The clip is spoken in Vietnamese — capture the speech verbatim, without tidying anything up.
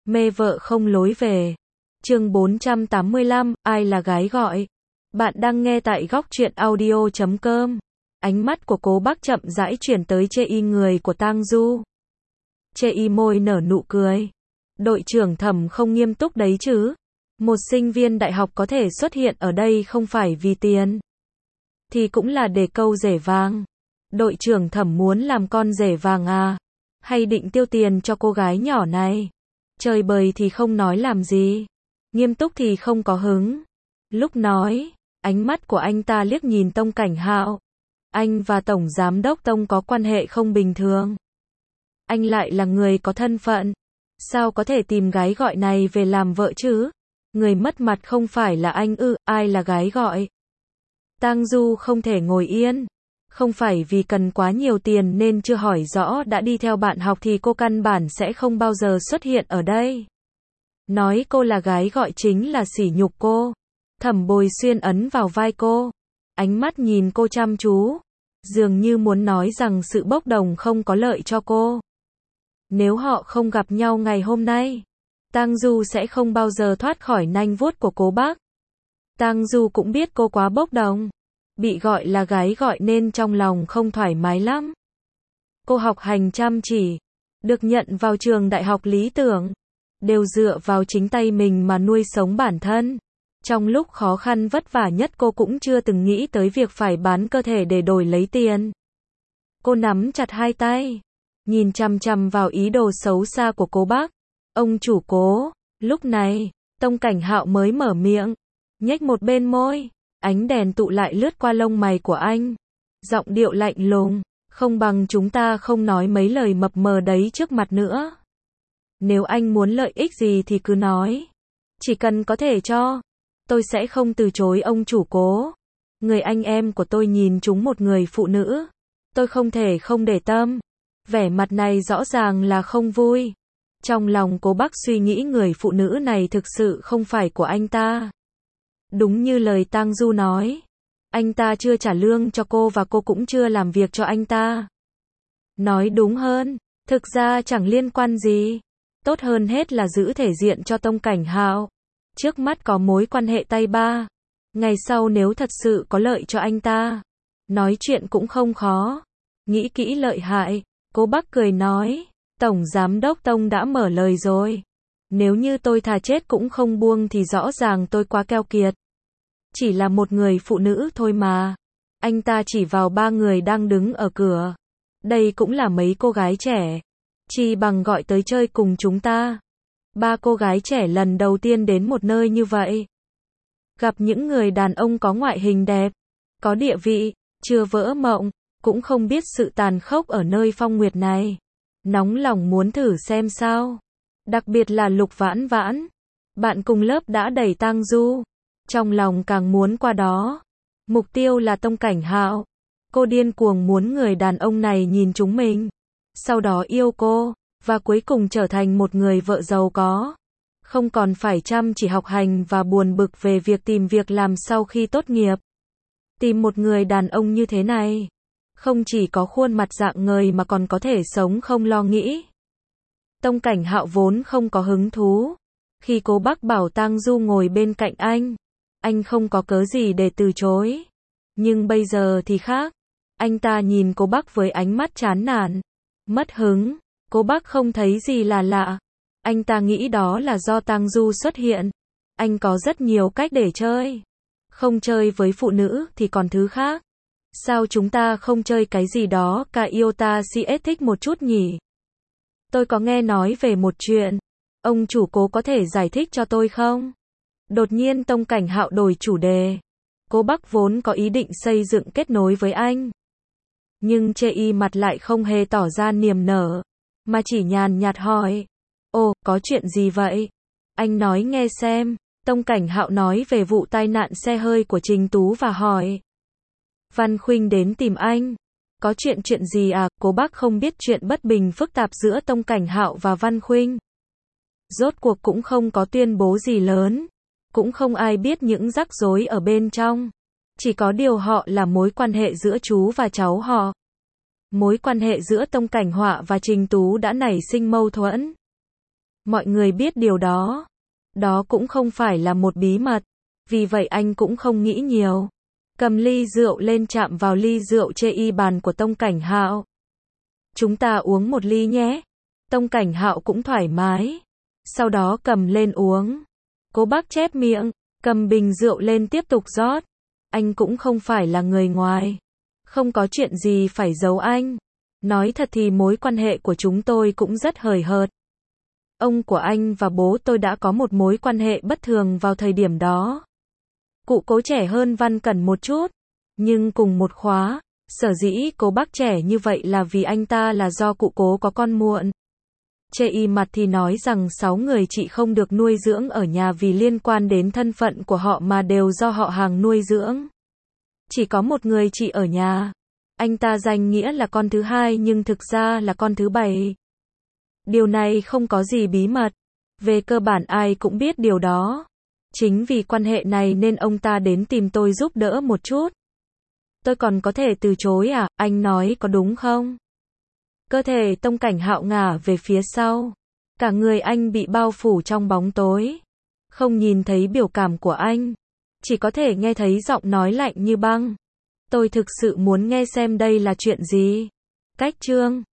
Mê vợ không lối về. Chương bốn trăm tám mươi lăm, ai là gái gọi? Bạn đang nghe tại góc truyện audio chấm com. Ánh mắt của Cố Bác chậm rãi chuyển tới chê y người của Tang Du. Chê y môi nở nụ cười. Đội trưởng Thẩm không nghiêm túc đấy chứ? Một sinh viên đại học có thể xuất hiện ở đây không phải vì tiền, thì cũng là để câu rể vàng. Đội trưởng Thẩm muốn làm con rể vàng à? Hay định tiêu tiền cho cô gái nhỏ này? Chơi bời thì không nói làm gì, nghiêm túc thì không có hứng. Lúc nói, ánh mắt của anh ta liếc nhìn Tông Cảnh Hạo. Anh và Tổng Giám đốc Tông có quan hệ không bình thường. Anh lại là người có thân phận, sao có thể tìm gái gọi này về làm vợ chứ? Người mất mặt không phải là anh ư? Ai là gái gọi? Tang Du không thể ngồi yên. Không phải vì cần quá nhiều tiền nên chưa hỏi rõ đã đi theo bạn học thì cô căn bản sẽ không bao giờ xuất hiện ở đây. Nói cô là gái gọi chính là sỉ nhục cô. Thẩm Bồi Xuyên ấn vào vai cô, ánh mắt nhìn cô chăm chú, dường như muốn nói rằng sự bốc đồng không có lợi cho cô. Nếu họ không gặp nhau ngày hôm nay, Tang Du sẽ không bao giờ thoát khỏi nanh vuốt của Cố Bác. Tang Du cũng biết cô quá bốc đồng, bị gọi là gái gọi nên trong lòng không thoải mái lắm. Cô học hành chăm chỉ, được nhận vào trường đại học lý tưởng, đều dựa vào chính tay mình mà nuôi sống bản thân. Trong lúc khó khăn vất vả nhất cô cũng chưa từng nghĩ tới việc phải bán cơ thể để đổi lấy tiền. Cô nắm chặt hai tay, nhìn chằm chằm vào ý đồ xấu xa của Cố Bác. Ông chủ Cố. Lúc này, Tông Cảnh Hạo mới mở miệng, nhếch một bên môi, ánh đèn tụ lại lướt qua lông mày của anh. Giọng điệu lạnh lùng, không bằng chúng ta không nói mấy lời mập mờ đấy trước mặt nữa. Nếu anh muốn lợi ích gì thì cứ nói, chỉ cần có thể cho, tôi sẽ không từ chối ông chủ Cố. Người anh em của tôi nhìn trúng một người phụ nữ, tôi không thể không để tâm. Vẻ mặt này rõ ràng là không vui. Trong lòng Cố Bác suy nghĩ người phụ nữ này thực sự không phải của anh ta. Đúng như lời Tang Du nói, anh ta chưa trả lương cho cô và cô cũng chưa làm việc cho anh ta. Nói đúng hơn, thực ra chẳng liên quan gì. Tốt hơn hết là giữ thể diện cho Tông Cảnh Hạo. Trước mắt có mối quan hệ tay ba, ngày sau nếu thật sự có lợi cho anh ta, nói chuyện cũng không khó. Nghĩ kỹ lợi hại, Cố Bác cười nói, Tổng Giám đốc Tông đã mở lời rồi. Nếu như tôi thà chết cũng không buông thì rõ ràng tôi quá keo kiệt. Chỉ là một người phụ nữ thôi mà. Anh ta chỉ vào ba người đang đứng ở cửa. Đây cũng là mấy cô gái trẻ. Chỉ bằng gọi tới chơi cùng chúng ta. Ba cô gái trẻ lần đầu tiên đến một nơi như vậy. Gặp những người đàn ông có ngoại hình đẹp, có địa vị, chưa vỡ mộng, cũng không biết sự tàn khốc ở nơi Phong Nguyệt này. Nóng lòng muốn thử xem sao. Đặc biệt là Lục Vãn Vãn, bạn cùng lớp đã đẩy Tang Du, trong lòng càng muốn qua đó. Mục tiêu là Tông Cảnh Hạo. Cô điên cuồng muốn người đàn ông này nhìn chúng mình, sau đó yêu cô, và cuối cùng trở thành một người vợ giàu có. Không còn phải chăm chỉ học hành và buồn bực về việc tìm việc làm sau khi tốt nghiệp. Tìm một người đàn ông như thế này, không chỉ có khuôn mặt dạng người mà còn có thể sống không lo nghĩ. Tông Cảnh Hạo vốn không có hứng thú. Khi Cố Bác bảo Tang Du ngồi bên cạnh anh, anh không có cớ gì để từ chối. Nhưng bây giờ thì khác. Anh ta nhìn Cố Bác với ánh mắt chán nản, mất hứng. Cố Bác không thấy gì là lạ. Anh ta nghĩ đó là do Tang Du xuất hiện. Anh có rất nhiều cách để chơi. Không chơi với phụ nữ thì còn thứ khác. Sao chúng ta không chơi cái gì đó cả Iota xê ét thích một chút nhỉ? Tôi có nghe nói về một chuyện. Ông chủ Cố có thể giải thích cho tôi không? Đột nhiên Tông Cảnh Hạo đổi chủ đề. Cố Bác vốn có ý định xây dựng kết nối với anh. Nhưng chê y mặt lại không hề tỏ ra niềm nở, mà chỉ nhàn nhạt hỏi. Ồ, có chuyện gì vậy? Anh nói nghe xem. Tông Cảnh Hạo nói về vụ tai nạn xe hơi của Trình Tú và hỏi. Văn Khuynh đến tìm anh. Có chuyện chuyện gì à? Cố Bác không biết chuyện bất bình phức tạp giữa Tông Cảnh Hạo và Văn Khuynh. Rốt cuộc cũng không có tuyên bố gì lớn. Cũng không ai biết những rắc rối ở bên trong. Chỉ có điều họ là mối quan hệ giữa chú và cháu họ. Mối quan hệ giữa Tông Cảnh Họa và Trình Tú đã nảy sinh mâu thuẫn. Mọi người biết điều đó. Đó cũng không phải là một bí mật. Vì vậy anh cũng không nghĩ nhiều. Cầm ly rượu lên chạm vào ly rượu chê y bàn của Tông Cảnh Hạo. Chúng ta uống một ly nhé. Tông Cảnh Hạo cũng thoải mái. Sau đó cầm lên uống. Cố Bác chép miệng, cầm bình rượu lên tiếp tục rót. Anh cũng không phải là người ngoài. Không có chuyện gì phải giấu anh. Nói thật thì mối quan hệ của chúng tôi cũng rất hời hợt. Ông của anh và bố tôi đã có một mối quan hệ bất thường vào thời điểm đó. Cụ Cố trẻ hơn Văn Cẩn một chút, nhưng cùng một khóa. Sở dĩ Cố Bác trẻ như vậy là vì anh ta là do cụ Cố có con muộn. Chê y mặt thì nói rằng sáu người chị không được nuôi dưỡng ở nhà vì liên quan đến thân phận của họ mà đều do họ hàng nuôi dưỡng. Chỉ có một người chị ở nhà. Anh ta danh nghĩa là con thứ hai nhưng thực ra là con thứ bảy. Điều này không có gì bí mật. Về cơ bản ai cũng biết điều đó. Chính vì quan hệ này nên ông ta đến tìm tôi giúp đỡ một chút. Tôi còn có thể từ chối à, anh nói có đúng không? Cơ thể Tông Cảnh Hạo ngả về phía sau. Cả người anh bị bao phủ trong bóng tối. Không nhìn thấy biểu cảm của anh. Chỉ có thể nghe thấy giọng nói lạnh như băng. Tôi thực sự muốn nghe xem đây là chuyện gì. Cách chương